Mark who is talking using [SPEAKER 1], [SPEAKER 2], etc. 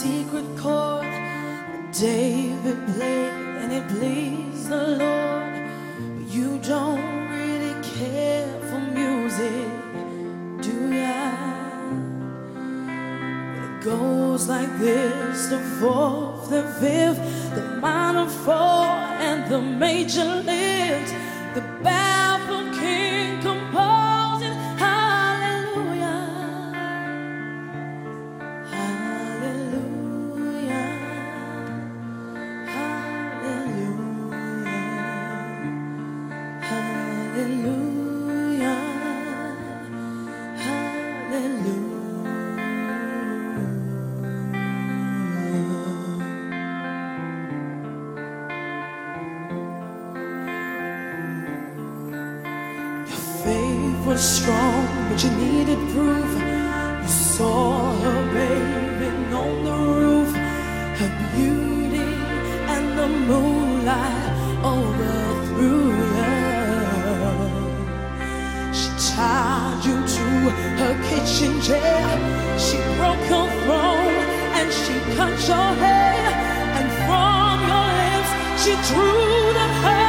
[SPEAKER 1] secret chord that David played, and it pleased the Lord. But you don't really care for music, do ya? It goes like this: the fourth, the fifth, the minor four, and the major lift. The baffled king composing hallelujah, hallelujah, hallelujah, hallelujah, hallelujah. Faith was strong, but you needed proof. You saw her bathing on the roof, her beauty and the moonlight overthrew you. She tied you to her kitchen chair, she broke your throne and she cut your hair, and from your lips she drew the hair.